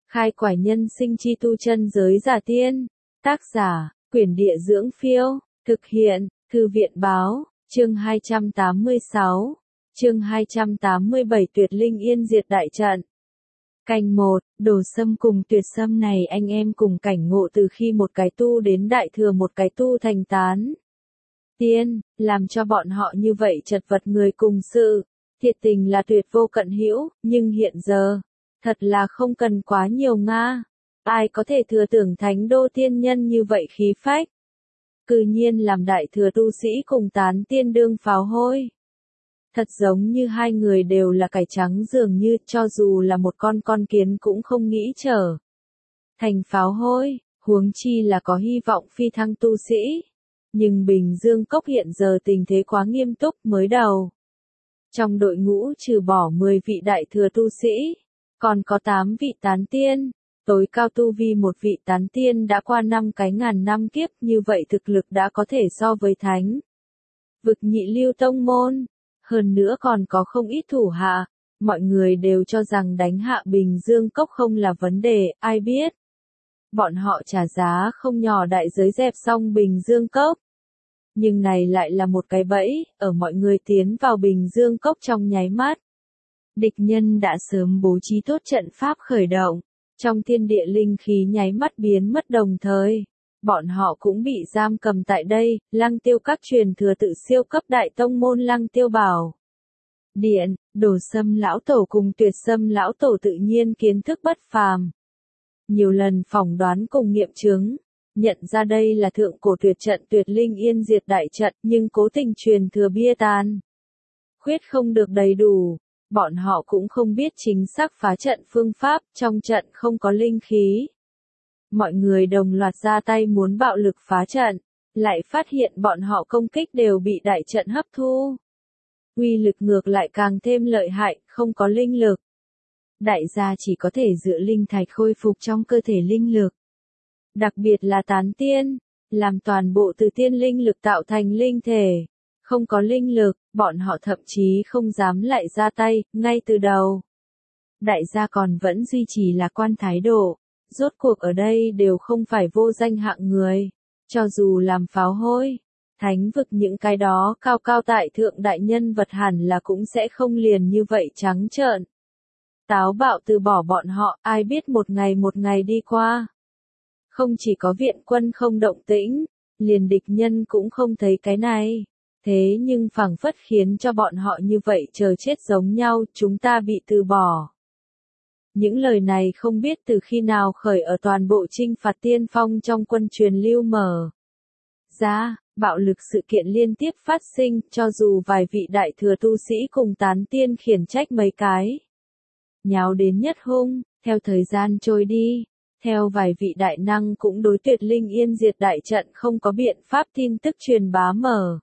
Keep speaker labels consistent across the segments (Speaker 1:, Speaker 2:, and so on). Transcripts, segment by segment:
Speaker 1: Khai quải nhân sinh chi tu chân giới giả tiên. Tác giả, Quyển Địa Dưỡng Phiêu. Thực hiện, Thư viện Báo. Chương 286. Chương 287 Tuyệt Linh Yên diệt đại trận. Canh 1, Đồ Sâm cùng Tuyệt Sâm này anh em cùng cảnh ngộ từ khi một cái tu đến đại thừa một cái tu thành tán tiên, làm cho bọn họ như vậy chật vật người cùng sự. Thiệt tình là tuyệt vô cận hữu, nhưng hiện giờ, thật là không cần quá nhiều nga. Ai có thể thừa tưởng thánh đô tiên nhân như vậy khí phách. Cư nhiên làm đại thừa tu sĩ cùng tán tiên đương pháo hôi. Thật giống như hai người đều là cải trắng dường như cho dù là một con kiến cũng không nghĩ trở thành pháo hôi, huống chi là có hy vọng phi thăng tu sĩ. Nhưng Bình Dương Cốc hiện giờ tình thế quá nghiêm túc mới đầu. Trong đội ngũ trừ bỏ 10 vị đại thừa tu sĩ, còn có 8 vị tán tiên, tối cao tu vi một vị tán tiên đã qua 5 cái ngàn năm kiếp, như vậy thực lực đã có thể so với thánh vực nhị lưu tông môn. Hơn nữa còn có không ít thủ hạ, mọi người đều cho rằng đánh hạ Bình Dương Cốc không là vấn đề, ai biết. Bọn họ trả giá không nhỏ đại giới dẹp xong Bình Dương Cốc. Nhưng này lại là một cái bẫy, ở mọi người tiến vào Bình Dương Cốc trong nháy mắt. Địch nhân đã sớm bố trí tốt trận pháp khởi động, trong thiên địa linh khí nháy mắt biến mất đồng thời. Bọn họ cũng bị giam cầm tại đây, Lăng Tiêu các truyền thừa tự siêu cấp đại tông môn Lăng Tiêu Bảo Điện, Đồ Sâm lão tổ cùng Tuyệt Sâm lão tổ tự nhiên kiến thức bất phàm. Nhiều lần phỏng đoán cùng nghiệm chứng, nhận ra đây là thượng cổ tuyệt trận Tuyệt Linh Yên diệt đại trận, nhưng cố tình truyền thừa bia tàn khuyết không được đầy đủ. Bọn họ cũng không biết chính xác phá trận phương pháp, trong trận không có linh khí. Mọi người đồng loạt ra tay muốn bạo lực phá trận, lại phát hiện bọn họ công kích đều bị đại trận hấp thu. Uy lực ngược lại càng thêm lợi hại, không có linh lực. Đại gia chỉ có thể dựa linh thạch khôi phục trong cơ thể linh lực. Đặc biệt là tán tiên, làm toàn bộ từ tiên linh lực tạo thành linh thể. Không có linh lực, bọn họ thậm chí không dám lại ra tay, ngay từ đầu. Đại gia còn vẫn duy trì lạc quan thái độ. Rốt cuộc ở đây đều không phải vô danh hạng người. Cho dù làm pháo hôi, thánh vực những cái đó cao cao tại thượng đại nhân vật hẳn là cũng sẽ không liền như vậy trắng trợn. Táo bạo từ bỏ bọn họ, ai biết một ngày đi qua. Không chỉ có viện quân không động tĩnh, liền địch nhân cũng không thấy cái này. Thế nhưng phảng phất khiến cho bọn họ như vậy chờ chết giống nhau, chúng ta bị từ bỏ. Những lời này không biết từ khi nào khởi ở toàn bộ chinh phạt tiên phong trong quân truyền lưu mở ra, bạo lực sự kiện liên tiếp phát sinh, cho dù vài vị đại thừa tu sĩ cùng tán tiên khiển trách mấy cái. Nháo đến nhất hung, theo thời gian trôi đi, theo vài vị đại năng cũng đối Tuyệt Linh Yên diệt đại trận không có biện pháp tin tức truyền bá mở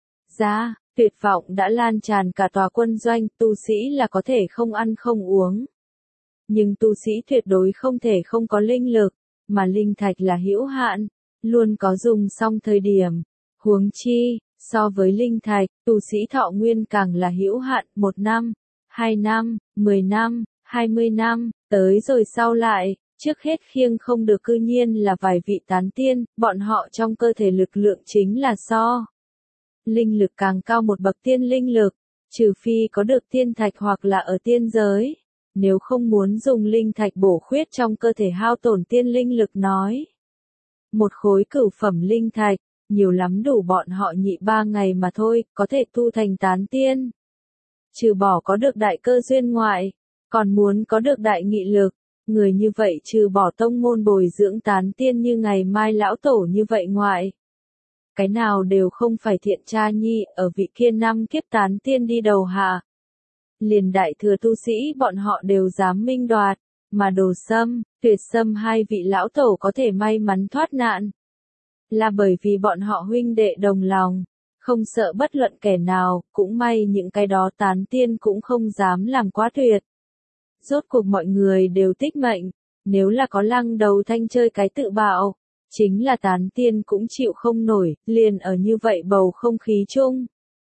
Speaker 1: ra, tuyệt vọng đã lan tràn cả tòa quân doanh, tu sĩ là có thể không ăn không uống. Nhưng tu sĩ tuyệt đối không thể không có linh lực, mà linh thạch là hữu hạn, luôn có dùng xong thời điểm. Huống chi, so với linh thạch, tu sĩ thọ nguyên càng là hữu hạn, 1 năm, 2 năm, 10 năm, 20 năm, tới rồi sau lại, trước hết khiêng không được cư nhiên là vài vị tán tiên, bọn họ trong cơ thể lực lượng chính là so. Linh lực càng cao một bậc tiên linh lực, trừ phi có được tiên thạch hoặc là ở tiên giới. Nếu không muốn dùng linh thạch bổ khuyết trong cơ thể hao tổn tiên linh lực nói. Một khối cửu phẩm linh thạch, nhiều lắm đủ bọn họ nhị 3 ngày mà thôi, có thể tu thành tán tiên. Trừ bỏ có được đại cơ duyên ngoại, còn muốn có được đại nghị lực, người như vậy trừ bỏ tông môn bồi dưỡng tán tiên như ngày mai lão tổ như vậy ngoại. Cái nào đều không phải thiện tra nhi, ở vị kia 5 kiếp tán tiên đi đầu hạ. Liền đại thừa tu sĩ bọn họ đều dám minh đoạt, mà Đồ Sâm, Tuyệt Sâm hai vị lão tổ có thể may mắn thoát nạn. Là bởi vì bọn họ huynh đệ đồng lòng, không sợ bất luận kẻ nào, cũng may những cái đó tán tiên cũng không dám làm quá tuyệt. Rốt cuộc mọi người đều tích mệnh, nếu là có Lăng Đầu Thanh chơi cái tự bạo, chính là tán tiên cũng chịu không nổi, liền ở như vậy bầu không khí chung.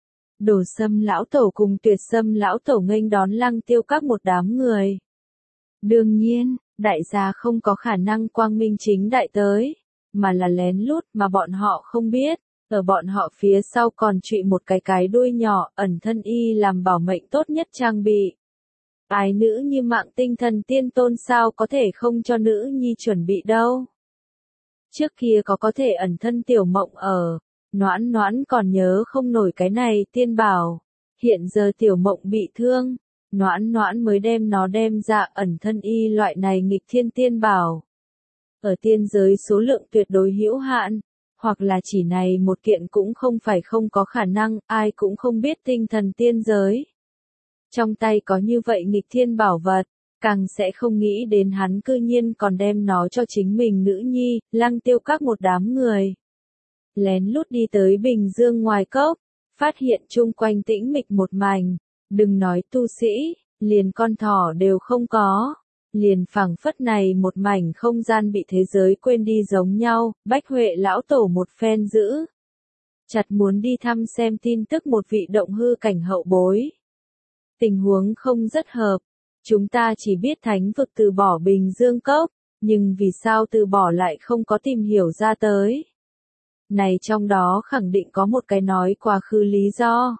Speaker 1: Đồ Sâm lão tổ cùng Tuyệt Sâm lão tổ nghênh đón Lăng Tiêu các một đám người. Đương nhiên, đại gia không có khả năng quang minh chính đại tới, mà là lén lút mà bọn họ không biết, ở bọn họ phía sau còn trụy một cái đuôi nhỏ, ẩn thân y làm bảo mệnh tốt nhất trang bị. Ái nữ như mạng tinh thần tiên tôn sao có thể không cho nữ nhi chuẩn bị đâu. Trước kia có thể ẩn thân tiểu mộng ở, Noãn Noãn còn nhớ không nổi cái này tiên bảo. Hiện giờ tiểu mộng bị thương, Noãn Noãn mới đem nó đem ra ẩn thân y loại này nghịch thiên tiên bảo. Ở tiên giới số lượng tuyệt đối hữu hạn, hoặc là chỉ này một kiện cũng không phải không có khả năng, ai cũng không biết tinh thần tiên giới. Trong tay có như vậy nghịch thiên bảo vật, càng sẽ không nghĩ đến hắn cư nhiên còn đem nó cho chính mình nữ nhi, Lăng Tiêu Các một đám người. Lén lút đi tới Bình Dương ngoài cốc, phát hiện chung quanh tĩnh mịch một mảnh, đừng nói tu sĩ, liền con thỏ đều không có. Liền phảng phất này một mảnh không gian bị thế giới quên đi giống nhau, Bách Huệ lão tổ một phen giữ. Chặt muốn đi thăm xem tin tức một vị động hư cảnh hậu bối. Tình huống không rất hợp, chúng ta chỉ biết thánh vực từ bỏ Bình Dương Cốc, nhưng vì sao từ bỏ lại không có tìm hiểu ra tới. Này trong đó khẳng định có một cái nói quá khứ lý do.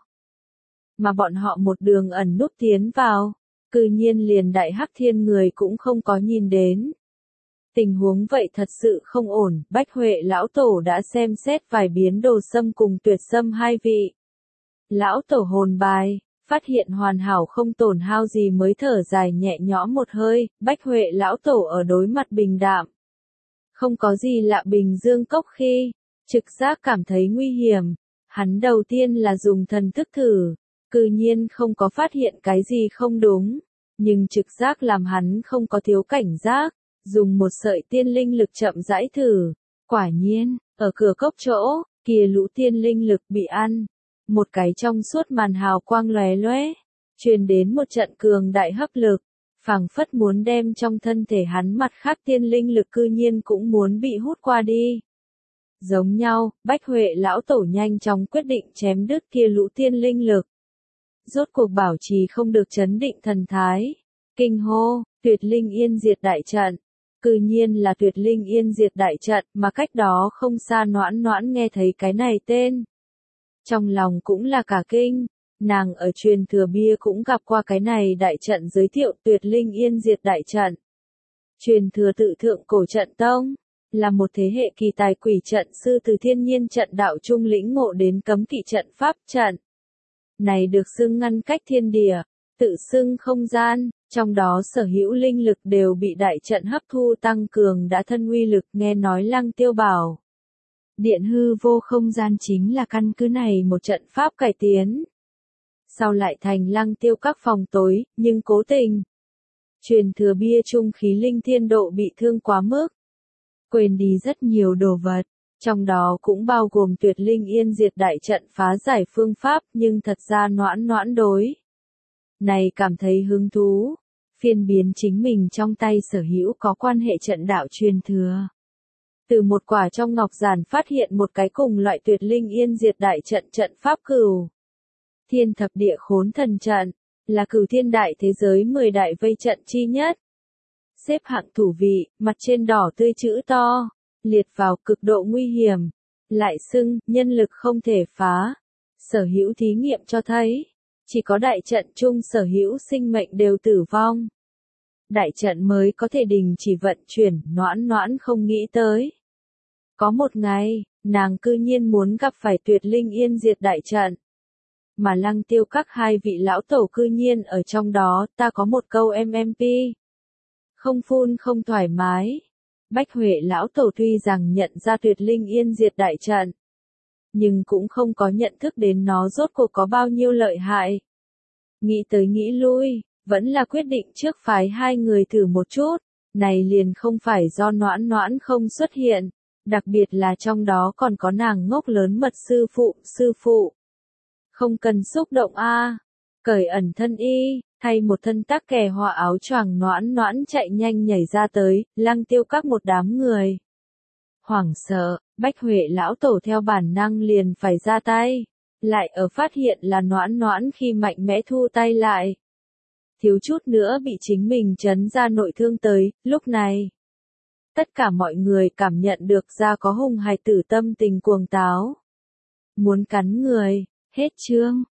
Speaker 1: Mà bọn họ một đường ẩn núp tiến vào, cư nhiên liền đại hắc thiên người cũng không có nhìn đến. Tình huống vậy thật sự không ổn, Bách Huệ lão tổ đã xem xét vài biến đồ sâm cùng tuyệt sâm hai vị. Lão tổ hồn bài, phát hiện hoàn hảo không tổn hao gì mới thở dài nhẹ nhõm một hơi, Bách Huệ lão tổ ở đối mặt bình đạm. Không có gì lạ Bình Dương Cốc khi, trực giác cảm thấy nguy hiểm, hắn đầu tiên là dùng thần thức thử, cư nhiên không có phát hiện cái gì không đúng, nhưng trực giác làm hắn không có thiếu cảnh giác, dùng một sợi tiên linh lực chậm rãi thử, quả nhiên, ở cửa cốc chỗ, kia lũ tiên linh lực bị ăn, một cái trong suốt màn hào quang lóe lóe, truyền đến một trận cường đại hấp lực, phảng phất muốn đem trong thân thể hắn mặt khác tiên linh lực cư nhiên cũng muốn bị hút qua đi. Giống nhau, Bách Huệ lão tổ nhanh chóng quyết định chém đứt kia lũ tiên linh lực. Rốt cuộc bảo trì không được chấn định thần thái. Kinh hô, tuyệt linh yên diệt đại trận. Cư nhiên là tuyệt linh yên diệt đại trận mà cách đó không xa Noãn Noãn nghe thấy cái này tên. Trong lòng cũng là cả kinh, nàng ở truyền thừa bia cũng gặp qua cái này đại trận giới thiệu tuyệt linh yên diệt đại trận. Truyền thừa tự thượng cổ trận tông, là một thế hệ kỳ tài quỷ trận sư từ thiên nhiên trận đạo trung lĩnh ngộ đến cấm kỵ trận pháp trận. Này được xưng ngăn cách thiên địa, tự xưng không gian, trong đó sở hữu linh lực đều bị đại trận hấp thu tăng cường đã thân uy lực nghe nói Lăng Tiêu bảo. Điện hư vô không gian chính là căn cứ này một trận pháp cải tiến. Sau lại thành Lăng Tiêu các phòng tối, nhưng cố tình. Truyền thừa bia trung khí linh thiên độ bị thương quá mức. Quên đi rất nhiều đồ vật, trong đó cũng bao gồm tuyệt linh yên diệt đại trận phá giải phương pháp nhưng thật ra Noãn Noãn đối. Này cảm thấy hứng thú, phiên biến chính mình trong tay sở hữu có quan hệ trận đạo truyền thừa. Từ một quả trong ngọc giản phát hiện một cái cùng loại tuyệt linh yên diệt đại trận trận pháp cửu. Thiên thập địa khốn thần trận, là cửu thiên đại thế giới 10 đại vây trận chi nhất. Xếp hạng thủ vị, mặt trên đỏ tươi chữ to, liệt vào cực độ nguy hiểm, lại xưng, nhân lực không thể phá. Sở hữu thí nghiệm cho thấy, chỉ có đại trận chung sở hữu sinh mệnh đều tử vong. Đại trận mới có thể đình chỉ vận chuyển, Noãn Noãn không nghĩ tới. Có một ngày, nàng cư nhiên muốn gặp phải tuyệt linh yên diệt đại trận. Mà Lăng Tiêu các hai vị lão tổ cư nhiên ở trong đó, ta có một câu MMP. Không phun không thoải mái. Bách Huệ lão tổ tuy rằng nhận ra tuyệt linh yên diệt đại trận, nhưng cũng không có nhận thức đến nó rốt cuộc có bao nhiêu lợi hại. Nghĩ tới nghĩ lui, vẫn là quyết định trước phái hai người thử một chút, này liền không phải do Noãn Noãn không xuất hiện, đặc biệt là trong đó còn có nàng ngốc lớn mật sư phụ. Không cần xúc động a, cởi ẩn thân y, thay một thân tác kè hoa áo choàng Noãn Noãn chạy nhanh nhảy ra tới, Lăng Tiêu các một đám người. Hoảng sợ, Bách Huệ lão tổ theo bản năng liền phải ra tay, lại ở phát hiện là Noãn Noãn khi mạnh mẽ thu tay lại. thiếu chút nữa bị chính mình trấn ra nội thương tới, lúc này. Tất cả mọi người cảm nhận được ra có hùng hài tử tâm tình cuồng táo. Muốn cắn người, hết chương.